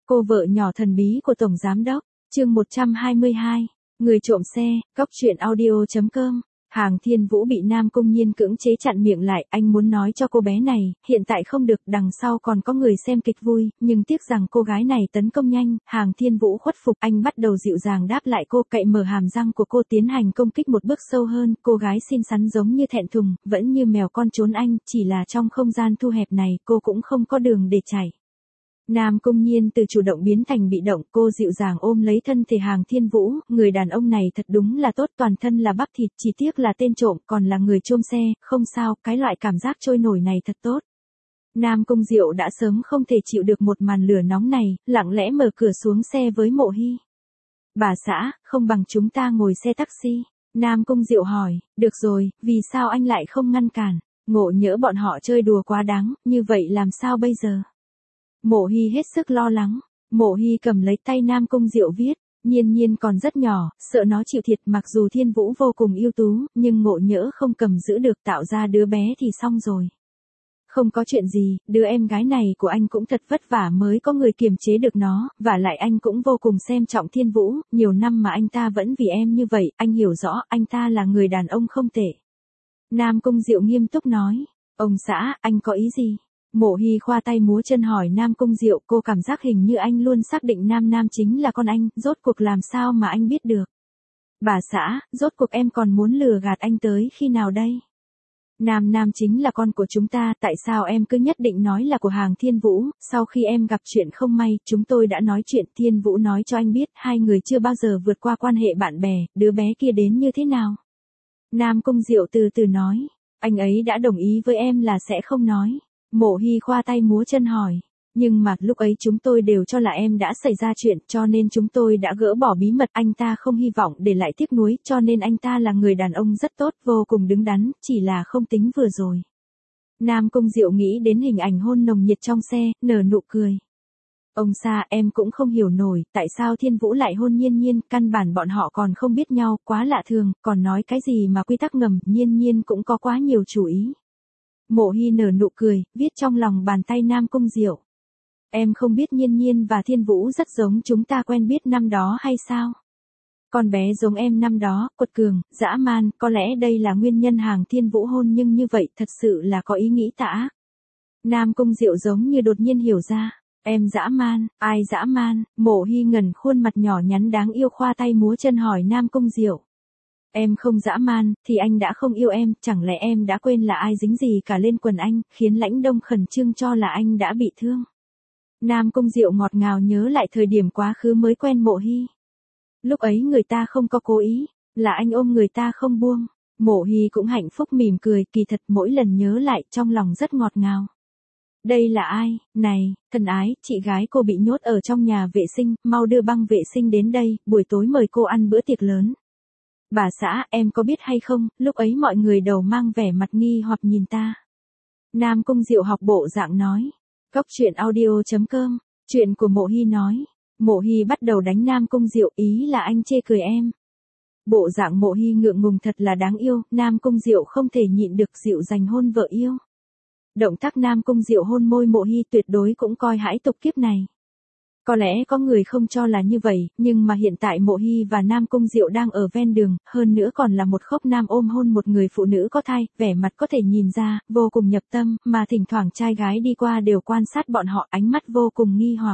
Cô vợ nhỏ thần bí của Tổng Giám Đốc, chương 122, người trộm xe, cóc truyện audio.com. Hàng Thiên Vũ bị Nam Cung Nhiên cưỡng chế chặn miệng lại, anh muốn nói cho cô bé này, hiện tại không được, đằng sau còn có người xem kịch vui, nhưng tiếc rằng cô gái này tấn công nhanh, Hàng Thiên Vũ khuất phục, anh bắt đầu dịu dàng đáp lại cô, cậy mở hàm răng của cô tiến hành công kích một bước sâu hơn, cô gái xinh xắn giống như thẹn thùng, vẫn như mèo con trốn anh, chỉ là trong không gian thu hẹp này, cô cũng không có đường để chạy. Nam Cung Nhiên từ chủ động biến thành bị động, cô dịu dàng ôm lấy thân thể Hàng Thiên Vũ, người đàn ông này thật đúng là tốt, toàn thân là bắp thịt, chỉ tiếc là tên trộm, còn là người trộm xe, không sao, cái loại cảm giác trôi nổi này thật tốt. Nam Cung Diệu đã sớm không thể chịu được một màn lửa nóng này, lặng lẽ mở cửa xuống xe với Mộ Hy. Bà xã, không bằng chúng ta ngồi xe taxi. Nam Cung Diệu hỏi, được rồi, vì sao anh lại không ngăn cản, ngộ nhỡ bọn họ chơi đùa quá đáng, như vậy làm sao bây giờ? Mộ Hy hết sức lo lắng, Mộ Hy cầm lấy tay Nam Cung Diệu viết, Nhiên Nhiên còn rất nhỏ, sợ nó chịu thiệt, mặc dù Thiên Vũ vô cùng ưu tú, nhưng ngộ nhỡ không cầm giữ được tạo ra đứa bé thì xong rồi. Không có chuyện gì, đứa em gái này của anh cũng thật vất vả mới có người kiềm chế được nó, và lại anh cũng vô cùng xem trọng Thiên Vũ, nhiều năm mà anh ta vẫn vì em như vậy, anh hiểu rõ, anh ta là người đàn ông không tệ. Nam Cung Diệu nghiêm túc nói, ông xã, anh có ý gì? Mộ Hy khoa tay múa chân hỏi Nam Cung Diệu, cô cảm giác hình như anh luôn xác định Nam chính là con anh, rốt cuộc làm sao mà anh biết được? Bà xã, rốt cuộc em còn muốn lừa gạt anh tới khi nào đây? Nam chính là con của chúng ta, tại sao em cứ nhất định nói là của Hàng Thiên Vũ, sau khi em gặp chuyện không may, chúng tôi đã nói chuyện, Thiên Vũ nói cho anh biết, hai người chưa bao giờ vượt qua quan hệ bạn bè, đứa bé kia đến như thế nào? Nam Cung Diệu từ từ nói, anh ấy đã đồng ý với em là sẽ không nói. Mộ Hy khoa tay múa chân hỏi, nhưng mà lúc ấy chúng tôi đều cho là em đã xảy ra chuyện, cho nên chúng tôi đã gỡ bỏ bí mật, anh ta không hy vọng để lại tiếc nuối, cho nên anh ta là người đàn ông rất tốt, vô cùng đứng đắn, chỉ là không tính vừa rồi. Nam Cung Diệu nghĩ đến hình ảnh hôn nồng nhiệt trong xe, nở nụ cười. Ông xa, em cũng không hiểu nổi, tại sao Thiên Vũ lại hôn Nhiên, căn bản bọn họ còn không biết nhau, quá lạ thường, còn nói cái gì mà quy tắc ngầm, Nhiên cũng có quá nhiều chủ ý. Mộ Hy nở nụ cười, viết trong lòng bàn tay Nam Cung Diệu. Em không biết Nhiên và Thiên Vũ rất giống chúng ta quen biết năm đó hay sao? Con bé giống em năm đó, quật cường, dã man, có lẽ đây là nguyên nhân Hàng Thiên Vũ hôn, nhưng như vậy thật sự là có ý nghĩ tà ác. Nam Cung Diệu giống như đột nhiên hiểu ra. Em dã man, ai dã man? Mộ Hy ngẩn khuôn mặt nhỏ nhắn đáng yêu khoa tay múa chân hỏi Nam Cung Diệu. Em không dã man, thì anh đã không yêu em, chẳng lẽ em đã quên là ai dính gì cả lên quần anh, khiến Lãnh Đông khẩn trương cho là anh đã bị thương. Nam Cung Diệu ngọt ngào nhớ lại thời điểm quá khứ mới quen Mộ Hy. Lúc ấy người ta không có cố ý, là anh ôm người ta không buông. Mộ Hy cũng hạnh phúc mỉm cười, kỳ thật mỗi lần nhớ lại trong lòng rất ngọt ngào. Đây là ai? Này, thân ái, chị gái cô bị nhốt ở trong nhà vệ sinh, mau đưa băng vệ sinh đến đây, buổi tối mời cô ăn bữa tiệc lớn. Bà xã, em có biết hay không, lúc ấy mọi người đầu mang vẻ mặt nghi hoặc nhìn ta. Nam Cung Diệu học bộ dạng nói. Cóc truyện audio.com, chuyện của Mộ Hy nói. Mộ Hy bắt đầu đánh Nam Cung Diệu, ý là anh chê cười em. Bộ dạng Mộ Hy ngượng ngùng thật là đáng yêu, Nam Cung Diệu không thể nhịn được dịu dành hôn vợ yêu. Động tác Nam Cung Diệu hôn môi Mộ Hy tuyệt đối cũng coi hãi tục kiếp này. Có lẽ có người không cho là như vậy, nhưng mà hiện tại Mộ Hy và Nam Cung Diệu đang ở ven đường, hơn nữa còn là một khốc nam ôm hôn một người phụ nữ có thai, vẻ mặt có thể nhìn ra, vô cùng nhập tâm, mà thỉnh thoảng trai gái đi qua đều quan sát bọn họ, ánh mắt vô cùng nghi hoặc.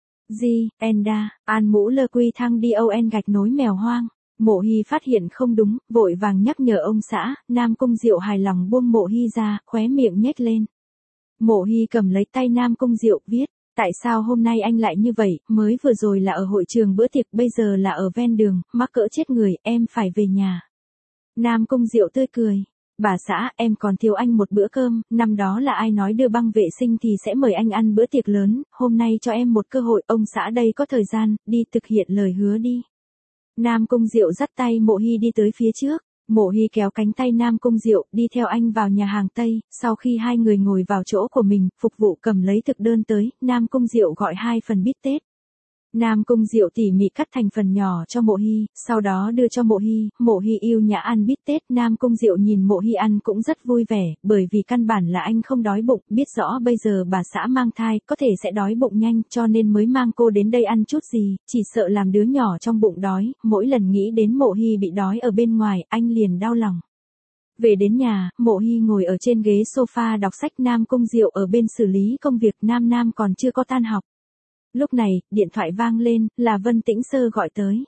Enda, an mũ lơ quy thăng đi on gạch nối mèo hoang. Mộ Hy phát hiện không đúng, vội vàng nhắc nhở ông xã, Nam Cung Diệu hài lòng buông Mộ Hy ra, khóe miệng nhếch lên. Mộ Hy cầm lấy tay Nam Cung Diệu, viết. Tại sao hôm nay anh lại như vậy, mới vừa rồi là ở hội trường bữa tiệc, bây giờ là ở ven đường, mắc cỡ chết người, em phải về nhà. Nam Cung Diệu tươi cười. Bà xã, em còn thiếu anh một bữa cơm, năm đó là ai nói đưa băng vệ sinh thì sẽ mời anh ăn bữa tiệc lớn, hôm nay cho em một cơ hội, ông xã đây có thời gian, đi thực hiện lời hứa đi. Nam Cung Diệu dắt tay Mộ Hy đi tới phía trước. Mộ Hy kéo cánh tay Nam Cung Diệu, đi theo anh vào nhà hàng Tây, sau khi hai người ngồi vào chỗ của mình, phục vụ cầm lấy thực đơn tới, Nam Cung Diệu gọi 2 phần bít tết. Nam Cung Diệu tỉ mỉ cắt thành phần nhỏ cho Mộ Hy, sau đó đưa cho Mộ Hy yêu nhã ăn bít tết. Nam Cung Diệu nhìn Mộ Hy ăn cũng rất vui vẻ, bởi vì căn bản là anh không đói bụng, biết rõ bây giờ bà xã mang thai, có thể sẽ đói bụng nhanh, cho nên mới mang cô đến đây ăn chút gì, chỉ sợ làm đứa nhỏ trong bụng đói. Mỗi lần nghĩ đến Mộ Hy bị đói ở bên ngoài, anh liền đau lòng. Về đến nhà, Mộ Hy ngồi ở trên ghế sofa đọc sách, Nam Cung Diệu ở bên xử lý công việc, Nam còn chưa có tan học. Lúc này, điện thoại vang lên, là Vân Tĩnh Sơ gọi tới.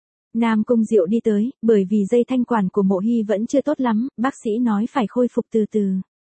Nam Cung Diệu đi tới, bởi vì dây thanh quản của Mộ Hy vẫn chưa tốt lắm, bác sĩ nói phải khôi phục từ từ.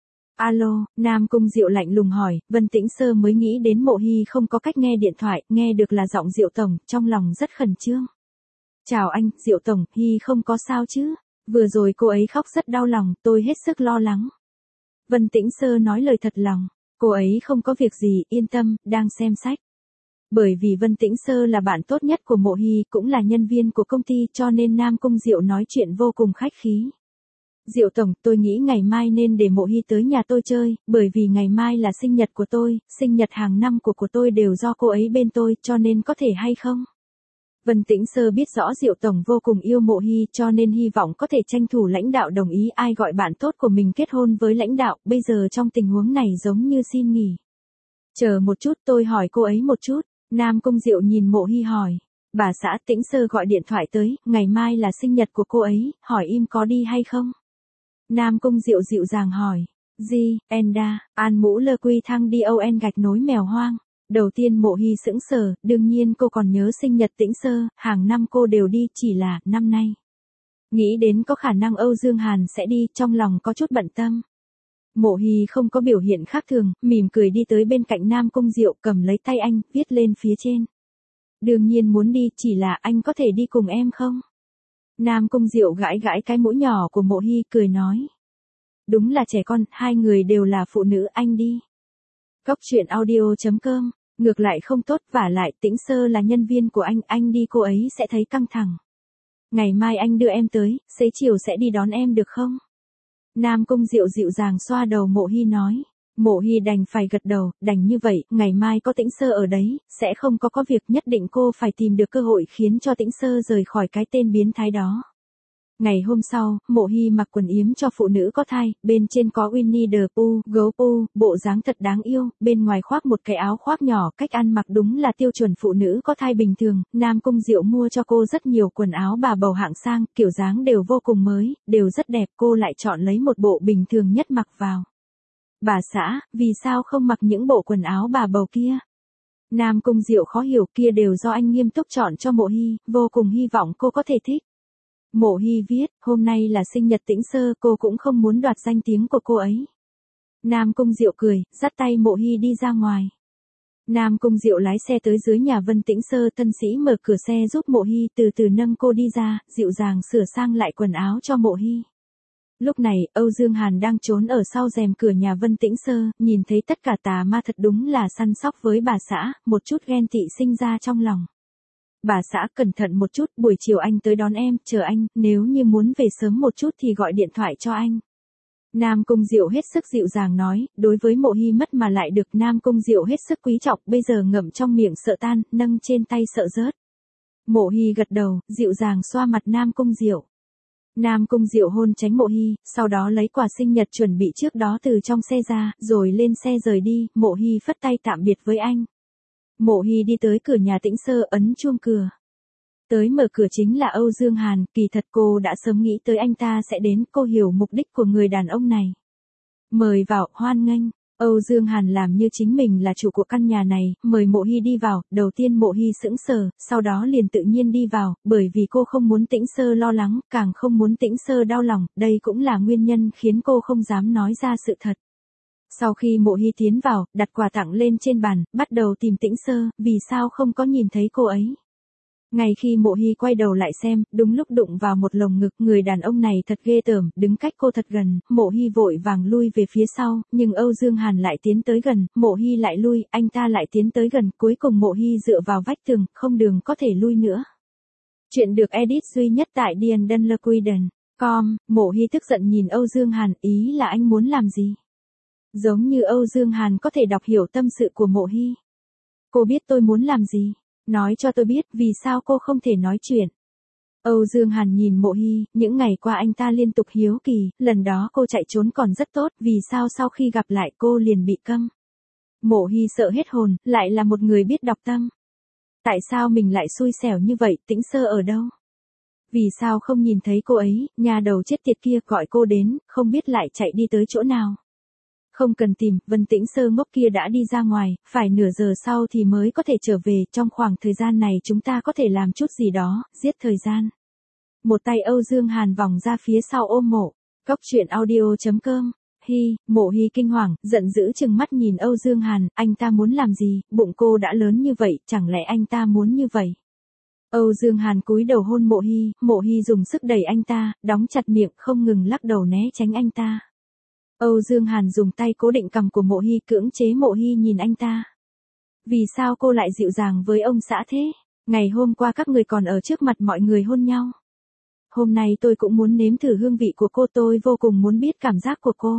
Alo, Nam Cung Diệu lạnh lùng hỏi, Vân Tĩnh Sơ mới nghĩ đến Mộ Hy không có cách nghe điện thoại, nghe được là giọng Diệu Tổng, trong lòng rất khẩn trương. Chào anh, Diệu Tổng, Hy không có sao chứ? Vừa rồi cô ấy khóc rất đau lòng, tôi hết sức lo lắng. Vân Tĩnh Sơ nói lời thật lòng, cô ấy không có việc gì, yên tâm, đang xem sách. Bởi vì Vân Tĩnh Sơ là bạn tốt nhất của Mộ Hy, cũng là nhân viên của công ty, cho nên Nam Cung Diệu nói chuyện vô cùng khách khí. Diệu Tổng, tôi nghĩ ngày mai nên để Mộ Hy tới nhà tôi chơi, bởi vì ngày mai là sinh nhật của tôi, sinh nhật hàng năm của tôi đều do cô ấy bên tôi, cho nên có thể hay không? Vân Tĩnh Sơ biết rõ Diệu Tổng vô cùng yêu Mộ Hy, cho nên hy vọng có thể tranh thủ lãnh đạo đồng ý. Ai gọi bạn tốt của mình kết hôn với lãnh đạo, bây giờ trong tình huống này giống như xin nghỉ. Chờ một chút, tôi hỏi cô ấy một chút. Nam Cung Diệu nhìn Mộ Hy hỏi. Bà xã Tĩnh Sơ gọi điện thoại tới, ngày mai là sinh nhật của cô ấy, hỏi im có đi hay không? Nam Cung Diệu dịu dàng hỏi. Gì, Enda, An Mũ Lơ Quy Thăng đi ON gạch nối mèo hoang. Đầu tiên Mộ Hy sững sờ, đương nhiên cô còn nhớ sinh nhật Tĩnh Sơ, hàng năm cô đều đi, chỉ là, năm nay. Nghĩ đến có khả năng Âu Dương Hàn sẽ đi, trong lòng có chút bận tâm. Mộ Hy không có biểu hiện khác thường, mỉm cười đi tới bên cạnh Nam Cung Diệu, cầm lấy tay anh, viết lên phía trên. Đương nhiên muốn đi, chỉ là anh có thể đi cùng em không? Nam Cung Diệu gãi gãi cái mũi nhỏ của Mộ Hy, cười nói. Đúng là trẻ con, hai người đều là phụ nữ, anh đi. Cóc truyện audio.com, ngược lại không tốt, vả lại Tĩnh Sơ là nhân viên của anh đi cô ấy sẽ thấy căng thẳng. Ngày mai anh đưa em tới, xế chiều sẽ đi đón em được không? Nam Cung Diệu dịu dàng xoa đầu Mộ Hy nói. Mộ Hy đành phải gật đầu, đành như vậy, ngày mai có Tĩnh Sơ ở đấy, sẽ không có việc, nhất định cô phải tìm được cơ hội khiến cho Tĩnh Sơ rời khỏi cái tên biến thái đó. Ngày hôm sau, Mộ Hy mặc quần yếm cho phụ nữ có thai, bên trên có Winnie the Pooh, gấu Pooh, bộ dáng thật đáng yêu, bên ngoài khoác một cái áo khoác nhỏ, cách ăn mặc đúng là tiêu chuẩn phụ nữ có thai bình thường. Nam Cung Diệu mua cho cô rất nhiều quần áo bà bầu hạng sang, kiểu dáng đều vô cùng mới, đều rất đẹp, cô lại chọn lấy một bộ bình thường nhất mặc vào. Bà xã, vì sao không mặc những bộ quần áo bà bầu kia? Nam Cung Diệu khó hiểu, kia đều do anh nghiêm túc chọn cho Mộ Hy, vô cùng hy vọng cô có thể thích. Mộ Hy viết, hôm nay là sinh nhật Tĩnh Sơ, cô cũng không muốn đoạt danh tiếng của cô ấy. Nam Cung Diệu cười, dắt tay Mộ Hy đi ra ngoài. Nam Cung Diệu lái xe tới dưới nhà Vân Tĩnh Sơ, tân sĩ mở cửa xe giúp Mộ Hy, từ từ nâng cô đi ra, dịu dàng sửa sang lại quần áo cho Mộ Hy. Lúc này, Âu Dương Hàn đang trốn ở sau rèm cửa nhà Vân Tĩnh Sơ, nhìn thấy tất cả tà ma thật đúng là săn sóc với bà xã, một chút ghen tị sinh ra trong lòng. Bà xã cẩn thận một chút, buổi chiều anh tới đón em, chờ anh, nếu như muốn về sớm một chút thì gọi điện thoại cho anh. Nam Cung Diệu hết sức dịu dàng nói, đối với Mộ Hy mất mà lại được Nam Cung Diệu hết sức quý trọng, bây giờ ngậm trong miệng sợ tan, nâng trên tay sợ rớt. Mộ Hy gật đầu, dịu dàng xoa mặt Nam Cung Diệu. Nam Cung Diệu hôn tránh Mộ Hy, sau đó lấy quà sinh nhật chuẩn bị trước đó từ trong xe ra, rồi lên xe rời đi. Mộ Hy phất tay tạm biệt với anh. Mộ Hy đi tới cửa nhà Tĩnh Sơ, ấn chuông cửa. Tới mở cửa chính là Âu Dương Hàn, kỳ thật cô đã sớm nghĩ tới anh ta sẽ đến, cô hiểu mục đích của người đàn ông này. Mời vào, hoan nghênh. Âu Dương Hàn làm như chính mình là chủ của căn nhà này, mời Mộ Hy đi vào. Đầu tiên Mộ Hy sững sờ, sau đó liền tự nhiên đi vào, bởi vì cô không muốn Tĩnh Sơ lo lắng, càng không muốn Tĩnh Sơ đau lòng, đây cũng là nguyên nhân khiến cô không dám nói ra sự thật. Sau khi Mộ Hy tiến vào, đặt quà tặng lên trên bàn, bắt đầu tìm Tĩnh Sơ, vì sao không có nhìn thấy cô ấy. Ngay khi Mộ Hy quay đầu lại xem, đúng lúc đụng vào một lồng ngực, người đàn ông này thật ghê tởm, đứng cách cô thật gần. Mộ Hy vội vàng lui về phía sau, nhưng Âu Dương Hàn lại tiến tới gần, Mộ Hy lại lui, anh ta lại tiến tới gần, cuối cùng Mộ Hy dựa vào vách tường, không đường có thể lui nữa. Chuyện được edit duy nhất tại diandunlaquiden.com. Mộ Hy tức giận nhìn Âu Dương Hàn, ý là anh muốn làm gì? Giống như Âu Dương Hàn có thể đọc hiểu tâm sự của Mộ Hy. Cô biết tôi muốn làm gì? Nói cho tôi biết vì sao cô không thể nói chuyện. Âu Dương Hàn nhìn Mộ Hy, những ngày qua anh ta liên tục hiếu kỳ, lần đó cô chạy trốn còn rất tốt, vì sao sau khi gặp lại cô liền bị câm. Mộ Hy sợ hết hồn, lại là một người biết đọc tâm. Tại sao mình lại xui xẻo như vậy, Tĩnh Sơ ở đâu? Vì sao không nhìn thấy cô ấy, nhà đầu chết tiệt kia gọi cô đến, không biết lại chạy đi tới chỗ nào. Không cần tìm, Vân Tĩnh Sơ ngốc kia đã đi ra ngoài, phải nửa giờ sau thì mới có thể trở về, trong khoảng thời gian này chúng ta có thể làm chút gì đó, giết thời gian. Một tay Âu Dương Hàn vòng ra phía sau ôm Mộ. Cốc truyện audio.com. Mộ Hy kinh hoàng, giận dữ chừng mắt nhìn Âu Dương Hàn, anh ta muốn làm gì, bụng cô đã lớn như vậy, chẳng lẽ anh ta muốn như vậy. Âu Dương Hàn cúi đầu hôn Mộ Hy dùng sức đẩy anh ta, đóng chặt miệng, không ngừng lắc đầu né tránh anh ta. Âu Dương Hàn dùng tay cố định cằm của Mộ Hy, cưỡng chế Mộ Hy nhìn anh ta. Vì sao cô lại dịu dàng với ông xã thế? Ngày hôm qua các người còn ở trước mặt mọi người hôn nhau. Hôm nay tôi cũng muốn nếm thử hương vị của cô, tôi vô cùng muốn biết cảm giác của cô.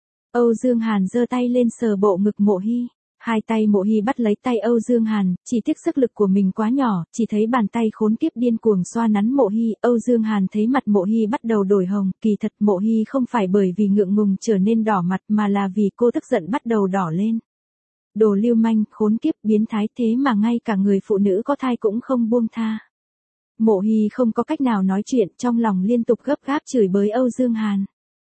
Âu Dương Hàn giơ tay lên sờ bộ ngực Mộ Hy. Hai tay Mộ Hy bắt lấy tay Âu Dương Hàn, chỉ tiếc sức lực của mình quá nhỏ, chỉ thấy bàn tay khốn kiếp điên cuồng xoa nắn Mộ Hy. Âu Dương Hàn thấy mặt Mộ Hy bắt đầu đổi hồng, kỳ thật Mộ Hy không phải bởi vì ngượng ngùng trở nên đỏ mặt mà là vì cô tức giận bắt đầu đỏ lên. Đồ lưu manh, khốn kiếp, biến thái, thế mà ngay cả người phụ nữ có thai cũng không buông tha. Mộ Hy không có cách nào nói chuyện, trong lòng liên tục gấp gáp chửi bới Âu Dương Hàn.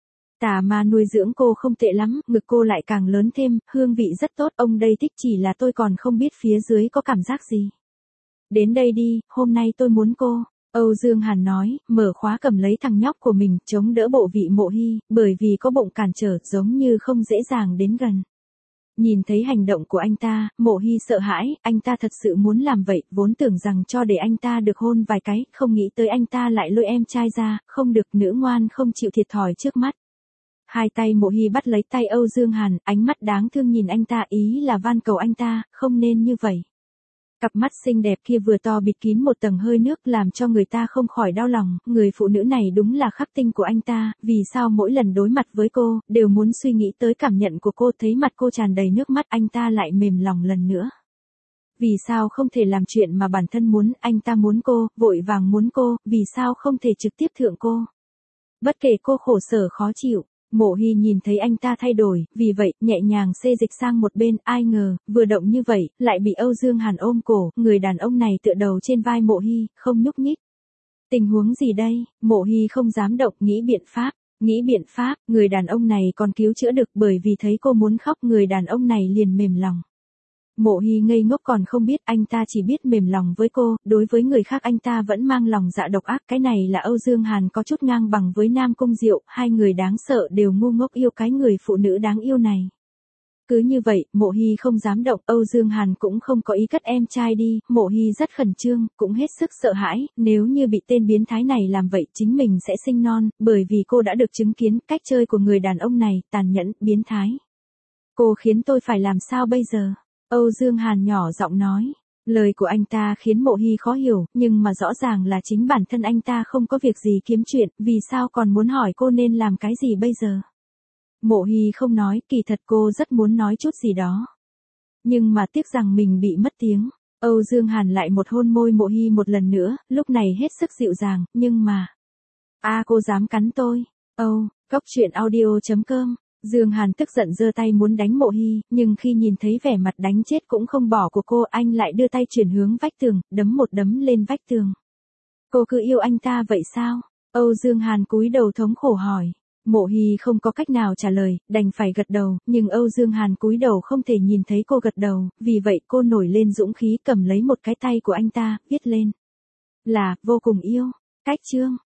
Tà ma nuôi dưỡng cô không tệ lắm, ngực cô lại càng lớn thêm, hương vị rất tốt, ông đây thích, chỉ là tôi còn không biết phía dưới có cảm giác gì. Đến đây đi, hôm nay tôi muốn cô. Âu Dương Hàn nói, mở khóa cầm lấy thằng nhóc của mình, chống đỡ bộ vị Mộ Hy, bởi vì có bụng cản trở, giống như không dễ dàng đến gần. Nhìn thấy hành động của anh ta, Mộ Hy sợ hãi, anh ta thật sự muốn làm vậy, vốn tưởng rằng cho để anh ta được hôn vài cái, không nghĩ tới anh ta lại lôi em trai ra, không được, nữ ngoan không chịu thiệt thòi trước mắt. Hai tay Mộ Hy bắt lấy tay Âu Dương Hàn, ánh mắt đáng thương nhìn anh ta, ý là van cầu anh ta, không nên như vậy. Cặp mắt xinh đẹp kia vừa to bịt kín một tầng hơi nước làm cho người ta không khỏi đau lòng, người phụ nữ này đúng là khắc tinh của anh ta, vì sao mỗi lần đối mặt với cô, đều muốn suy nghĩ tới cảm nhận của cô, thấy mặt cô tràn đầy nước mắt anh ta lại mềm lòng lần nữa. Vì sao không thể làm chuyện mà bản thân muốn, anh ta muốn cô, vội vàng muốn cô, vì sao không thể trực tiếp thượng cô. Bất kể cô khổ sở khó chịu. Mộ Hy nhìn thấy anh ta thay đổi, vì vậy, nhẹ nhàng xê dịch sang một bên, ai ngờ, vừa động như vậy, lại bị Âu Dương Hàn ôm cổ, người đàn ông này tựa đầu trên vai Mộ Hy, không nhúc nhích. Tình huống gì đây? Mộ Hy không dám động, nghĩ biện pháp, người đàn ông này còn cứu chữa được, bởi vì thấy cô muốn khóc, người đàn ông này liền mềm lòng. Mộ Hy ngây ngốc còn không biết, anh ta chỉ biết mềm lòng với cô, đối với người khác anh ta vẫn mang lòng dạ độc ác, cái này là Âu Dương Hàn có chút ngang bằng với Nam Cung Diệu, hai người đáng sợ đều ngu ngốc yêu cái người phụ nữ đáng yêu này. Cứ như vậy, Mộ Hy không dám động, Âu Dương Hàn cũng không có ý cất em trai đi, Mộ Hy rất khẩn trương, cũng hết sức sợ hãi, nếu như bị tên biến thái này làm vậy chính mình sẽ sinh non, bởi vì cô đã được chứng kiến cách chơi của người đàn ông này, tàn nhẫn, biến thái. Cô khiến tôi phải làm sao bây giờ? Âu Dương Hàn nhỏ giọng nói. Lời của anh ta khiến Mộ Hy khó hiểu, nhưng mà rõ ràng là chính bản thân anh ta không có việc gì kiếm chuyện, vì sao còn muốn hỏi cô nên làm cái gì bây giờ? Mộ Hy không nói, kỳ thật cô rất muốn nói chút gì đó. Nhưng mà tiếc rằng mình bị mất tiếng. Âu Dương Hàn lại một hôn môi Mộ Hy một lần nữa, lúc này hết sức dịu dàng, nhưng mà... cô dám cắn tôi. Cốc truyện audio.com. Dương Hàn tức giận giơ tay muốn đánh Mộ Hy, nhưng khi nhìn thấy vẻ mặt đánh chết cũng không bỏ của cô, anh lại đưa tay chuyển hướng vách tường, đấm một đấm lên vách tường. Cô cứ yêu anh ta vậy sao? Âu Dương Hàn cúi đầu thống khổ hỏi. Mộ Hy không có cách nào trả lời, đành phải gật đầu, nhưng Âu Dương Hàn cúi đầu không thể nhìn thấy cô gật đầu, vì vậy cô nổi lên dũng khí cầm lấy một cái tay của anh ta, viết lên. Là, vô cùng yêu. Cách chương.